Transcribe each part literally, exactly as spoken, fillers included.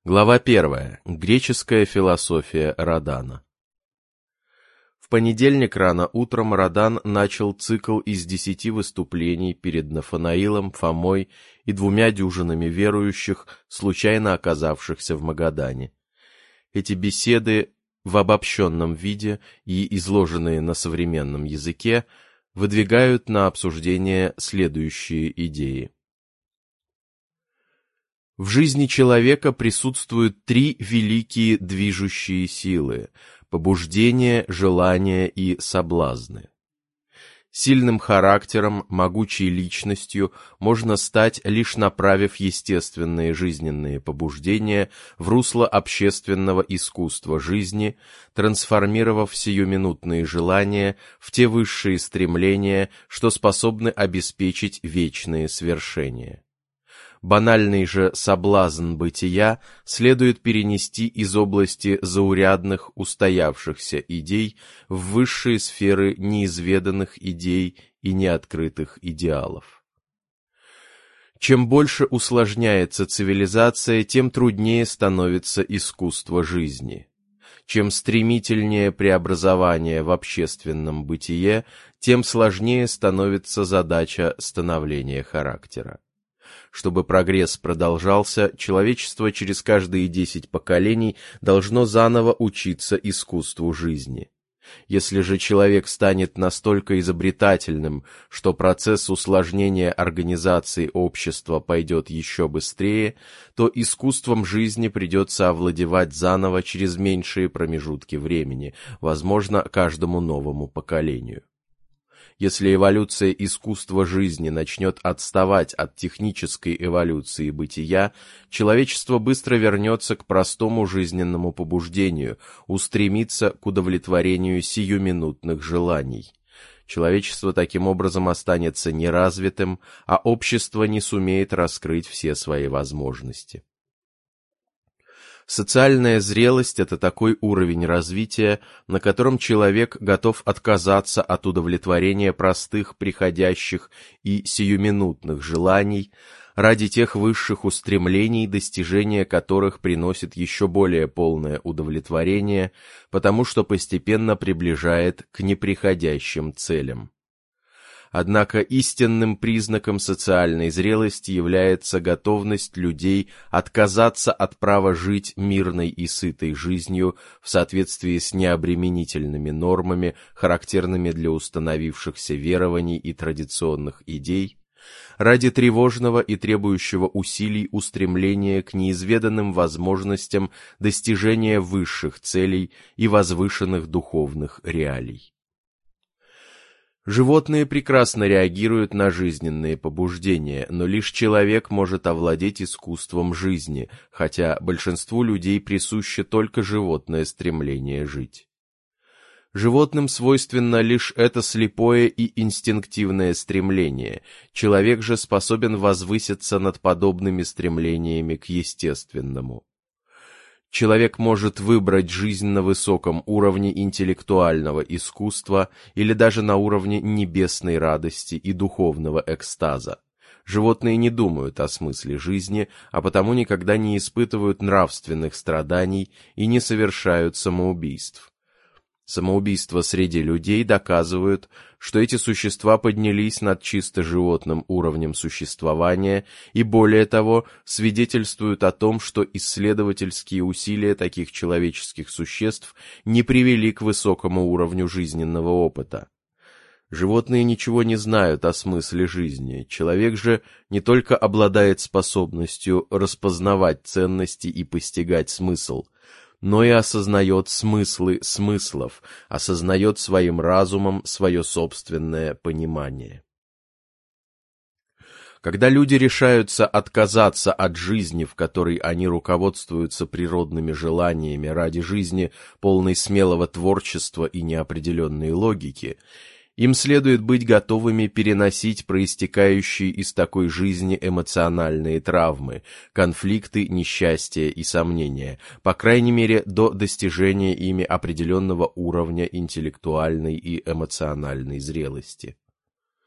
Глава первая. Греческая философия Родана. В понедельник рано утром Родан начал цикл из десяти выступлений перед Нафанаилом, Фомой и двумя дюжинами верующих, случайно оказавшихся в Магадане. Эти беседы в обобщенном виде и изложенные на современном языке выдвигают на обсуждение следующие идеи. В жизни человека присутствуют три великие движущие силы – побуждение, желание и соблазны. Сильным характером, могучей личностью можно стать, лишь направив естественные жизненные побуждения в русло общественного искусства жизни, трансформировав сиюминутные желания в те высшие стремления, что способны обеспечить вечные свершения. Банальный же соблазн бытия следует перенести из области заурядных, устоявшихся идей в высшие сферы неизведанных идей и неоткрытых идеалов. Чем больше усложняется цивилизация, тем труднее становится искусство жизни. Чем стремительнее преобразование в общественном бытие, тем сложнее становится задача становления характера. Чтобы прогресс продолжался, человечество через каждые десять поколений должно заново учиться искусству жизни. Если же человек станет настолько изобретательным, что процесс усложнения организации общества пойдет еще быстрее, то искусством жизни придется овладевать заново через меньшие промежутки времени, возможно, каждому новому поколению. Если эволюция искусства жизни начнет отставать от технической эволюции бытия, человечество быстро вернется к простому жизненному побуждению, устремится к удовлетворению сиюминутных желаний. Человечество таким образом останется неразвитым, а общество не сумеет раскрыть все свои возможности. Социальная зрелость – это такой уровень развития, на котором человек готов отказаться от удовлетворения простых, приходящих и сиюминутных желаний ради тех высших устремлений, достижение которых приносит еще более полное удовлетворение, потому что постепенно приближает к неприходящим целям. Однако истинным признаком социальной зрелости является готовность людей отказаться от права жить мирной и сытой жизнью в соответствии с необременительными нормами, характерными для установившихся верований и традиционных идей, ради тревожного и требующего усилий устремления к неизведанным возможностям достижения высших целей и возвышенных духовных реалий. Животные прекрасно реагируют на жизненные побуждения, но лишь человек может овладеть искусством жизни, хотя большинству людей присуще только животное стремление жить. Животным свойственно лишь это слепое и инстинктивное стремление, человек же способен возвыситься над подобными стремлениями к естественному. Человек может выбрать жизнь на высоком уровне интеллектуального искусства или даже на уровне небесной радости и духовного экстаза. Животные не думают о смысле жизни, а потому никогда не испытывают нравственных страданий и не совершают самоубийств. Самоубийства среди людей доказывают, что эти существа поднялись над чисто животным уровнем существования и, более того, свидетельствуют о том, что исследовательские усилия таких человеческих существ не привели к высокому уровню жизненного опыта. Животные ничего не знают о смысле жизни, человек же не только обладает способностью распознавать ценности и постигать смысл, но и осознает смыслы смыслов, осознает своим разумом свое собственное понимание. Когда люди решаются отказаться от жизни, в которой они руководствуются природными желаниями ради жизни, полной смелого творчества и неопределенной логики, им следует быть готовыми переносить проистекающие из такой жизни эмоциональные травмы, конфликты, несчастья и сомнения, по крайней мере, до достижения ими определенного уровня интеллектуальной и эмоциональной зрелости.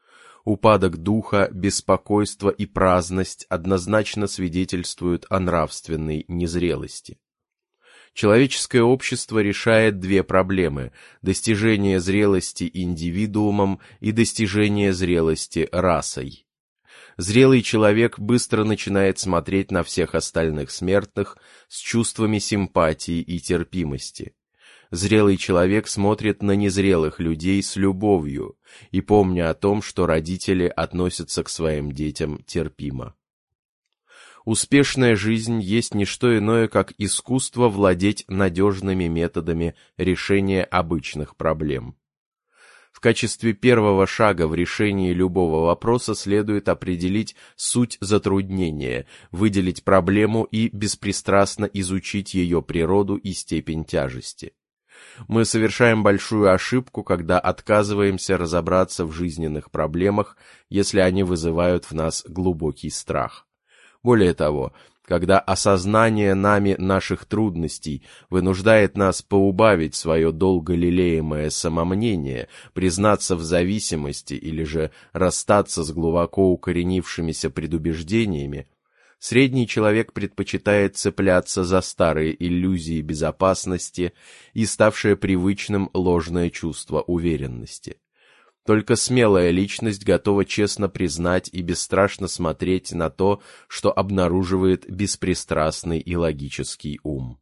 упадок духа, беспокойство и праздность однозначно свидетельствуют о нравственной незрелости. Человеческое общество решает две проблемы – достижение зрелости индивидуумом и достижение зрелости расой. Зрелый человек быстро начинает смотреть на всех остальных смертных с чувствами симпатии и терпимости. Зрелый человек смотрит на незрелых людей с любовью и помня о том, что родители относятся к своим детям терпимо. Успешная жизнь есть не что иное, как искусство владеть надежными методами решения обычных проблем. В качестве первого шага в решении любого вопроса следует определить суть затруднения, выделить проблему и беспристрастно изучить ее природу и степень тяжести. Мы совершаем большую ошибку, когда отказываемся разобраться в жизненных проблемах, если они вызывают в нас глубокий страх. Более того, когда осознание нами наших трудностей вынуждает нас поубавить свое долго лелеемое самомнение, признаться в зависимости или же расстаться с глубоко укоренившимися предубеждениями, средний человек предпочитает цепляться за старые иллюзии безопасности и ставшее привычным ложное чувство уверенности. Только смелая личность готова честно признать и бесстрашно смотреть на то, что обнаруживает беспристрастный и логический ум.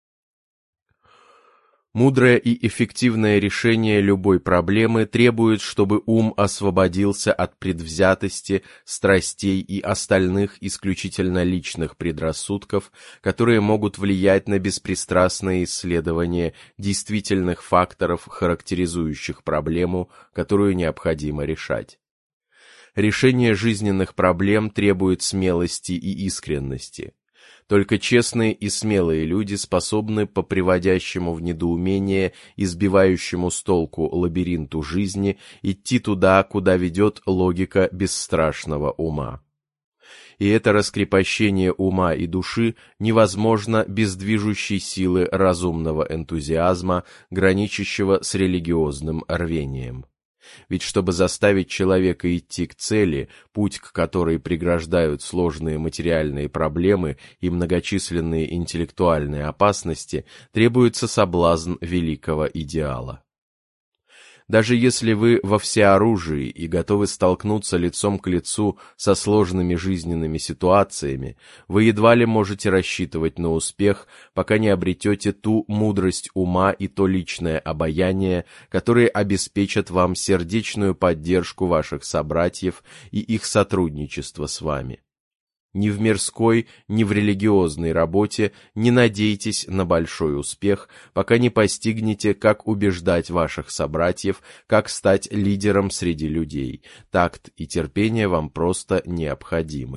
Мудрое и эффективное решение любой проблемы требует, чтобы ум освободился от предвзятости, страстей и остальных исключительно личных предрассудков, которые могут влиять на беспристрастное исследование действительных факторов, характеризующих проблему, которую необходимо решать. Решение жизненных проблем требует смелости и искренности. Только честные и смелые люди способны по приводящему в недоумение, избивающему с толку лабиринту жизни идти туда, куда ведет логика бесстрашного ума. И это раскрепощение ума и души невозможно без движущей силы разумного энтузиазма, граничащего с религиозным рвением. Ведь чтобы заставить человека идти к цели, путь к которой преграждают сложные материальные проблемы и многочисленные интеллектуальные опасности, требуется соблазн великого идеала. Даже если вы во всеоружии и готовы столкнуться лицом к лицу со сложными жизненными ситуациями, вы едва ли можете рассчитывать на успех, пока не обретете ту мудрость ума и то личное обаяние, которые обеспечат вам сердечную поддержку ваших собратьев и их сотрудничество с вами. Ни в мирской, ни в религиозной работе не надейтесь на большой успех, пока не постигнете, как убеждать ваших собратьев, как стать лидером среди людей. Такт и терпение вам просто необходимы.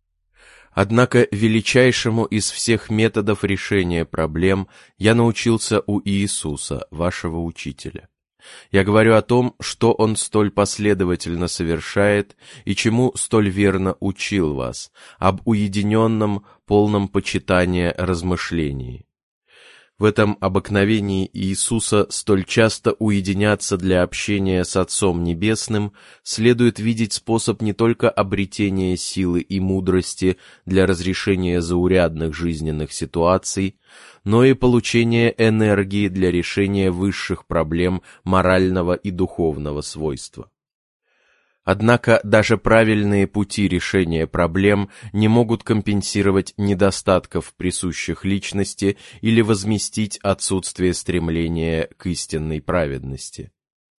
Однако величайшему из всех методов решения проблем я научился у Иисуса, вашего учителя. Я говорю о том, что Он столь последовательно совершает и чему столь верно учил вас, об уединенном, полном почитания размышлении. В этом обыкновении Иисуса столь часто уединяться для общения с Отцом Небесным следует видеть способ не только обретения силы и мудрости для разрешения заурядных жизненных ситуаций, но и получения энергии для решения высших проблем морального и духовного свойства. Однако даже правильные пути решения проблем не могут компенсировать недостатков, присущих личности, или возместить отсутствие стремления к истинной праведности.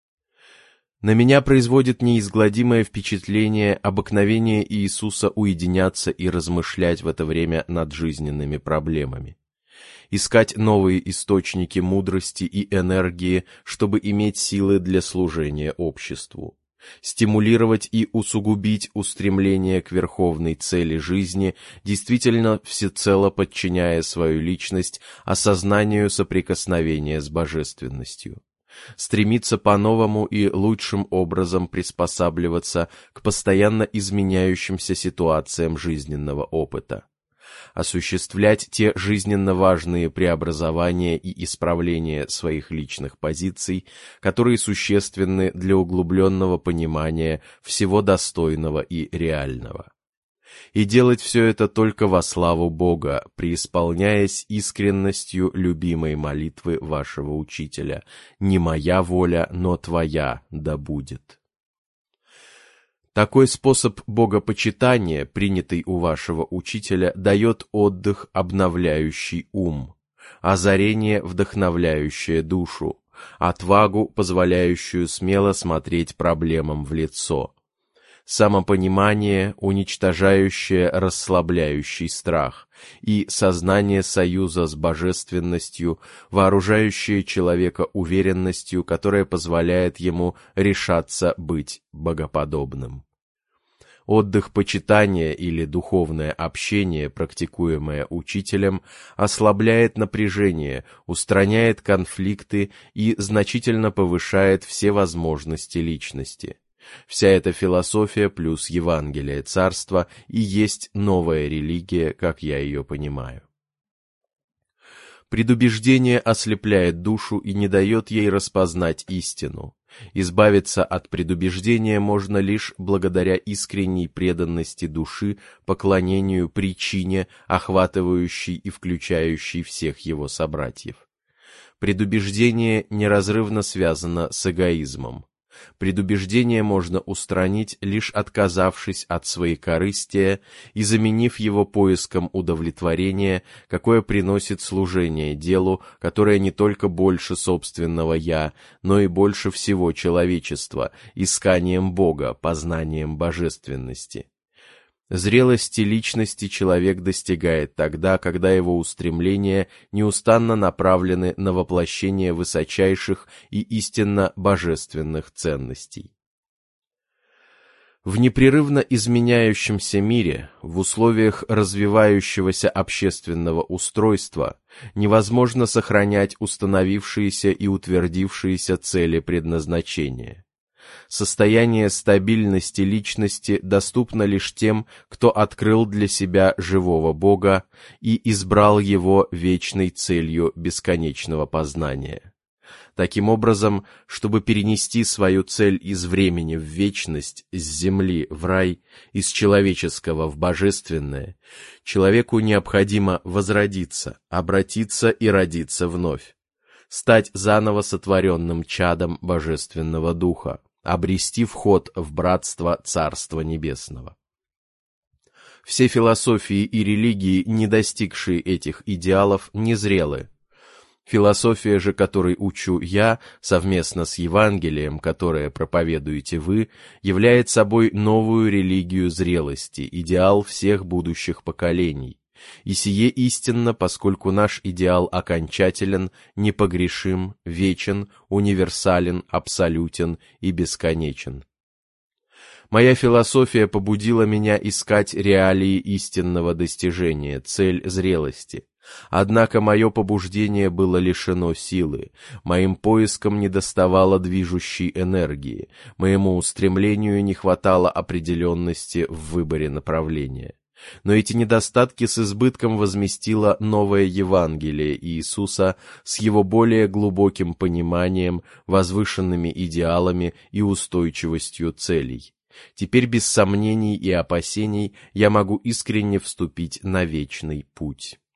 На меня производит неизгладимое впечатление обыкновение Иисуса уединяться и размышлять в это время над жизненными проблемами. Искать новые источники мудрости и энергии, чтобы иметь силы для служения обществу. Стимулировать и усугубить устремление к верховной цели жизни, действительно всецело подчиняя свою личность осознанию соприкосновения с божественностью. Стремиться по-новому и лучшим образом приспосабливаться к постоянно изменяющимся ситуациям жизненного опыта. осуществлять те жизненно важные преобразования и исправления своих личных позиций, которые существенны для углубленного понимания всего достойного и реального. И делать все это только во славу Бога, преисполняясь искренностью любимой молитвы вашего учителя: «Не моя воля, но твоя да будет». Такой способ богопочитания, принятый у вашего учителя, дает отдых, обновляющий ум, озарение, вдохновляющее душу, отвагу, позволяющую смело смотреть проблемам в лицо, самопонимание, уничтожающее расслабляющий страх, и сознание союза с божественностью, вооружающее человека уверенностью, которая позволяет ему решаться быть богоподобным. Отдых почитания или духовное общение, практикуемое учителем, ослабляет напряжение, устраняет конфликты и значительно повышает все возможности личности. Вся эта философия плюс Евангелие Царства и есть новая религия, как я ее понимаю. Предубеждение ослепляет душу и не дает ей распознать истину. Избавиться от предубеждения можно лишь благодаря искренней преданности души поклонению причине, охватывающей и включающей всех его собратьев. Предубеждение неразрывно связано с эгоизмом. Предубеждение можно устранить, лишь отказавшись от своекорыстия и заменив его поиском удовлетворения, какое приносит служение делу, которое не только больше собственного «я», но и больше всего человечества, исканием Бога, познанием божественности. Зрелости личности человек достигает тогда, когда его устремления неустанно направлены на воплощение высочайших и истинно божественных ценностей. В непрерывно изменяющемся мире, в условиях развивающегося общественного устройства, невозможно сохранять установившиеся и утвердившиеся цели предназначения. Состояние стабильности личности доступно лишь тем, кто открыл для себя живого Бога и избрал его вечной целью бесконечного познания. Таким образом, чтобы перенести свою цель из времени в вечность, с земли в рай, из человеческого в божественное, человеку необходимо возродиться, обратиться и родиться вновь, стать заново сотворенным чадом Божественного Духа, обрести вход в братство Царства Небесного. Все философии и религии, не достигшие этих идеалов, незрелы. Философия же, которой учу я, совместно с Евангелием, которое проповедуете вы, является собой новую религию зрелости, идеал всех будущих поколений. И сие истинно, поскольку наш идеал окончателен, непогрешим, вечен, универсален, абсолютен и бесконечен. Моя философия побудила меня искать реалии истинного достижения, цель зрелости. Однако мое побуждение было лишено силы, моим поискам недоставало движущей энергии, моему устремлению не хватало определенности в выборе направления. Но эти недостатки с избытком возместило новое Евангелие Иисуса с его более глубоким пониманием, возвышенными идеалами и устойчивостью целей. Теперь без сомнений и опасений я могу искренне вступить на вечный путь.